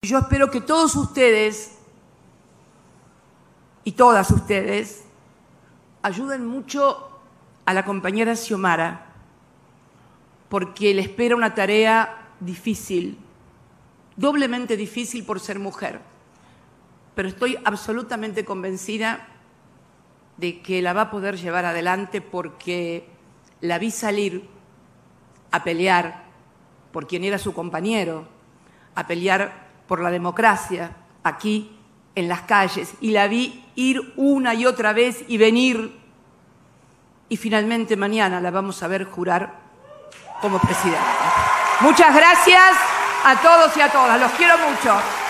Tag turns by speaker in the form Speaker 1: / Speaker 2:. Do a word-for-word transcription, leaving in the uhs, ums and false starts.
Speaker 1: yo espero que todos ustedes y todas ustedes ayuden mucho a la compañera Xiomara, porque le espera una tarea difícil, doblemente difícil por ser mujer, pero estoy absolutamente convencida de que la va a poder llevar adelante porque la vi salir a pelear por quien era su compañero, a pelear por la democracia aquí en las calles, y la vi ir una y otra vez y venir, y finalmente mañana la vamos a ver jurar como presidenta. Muchas gracias a todos y a todas, los quiero mucho.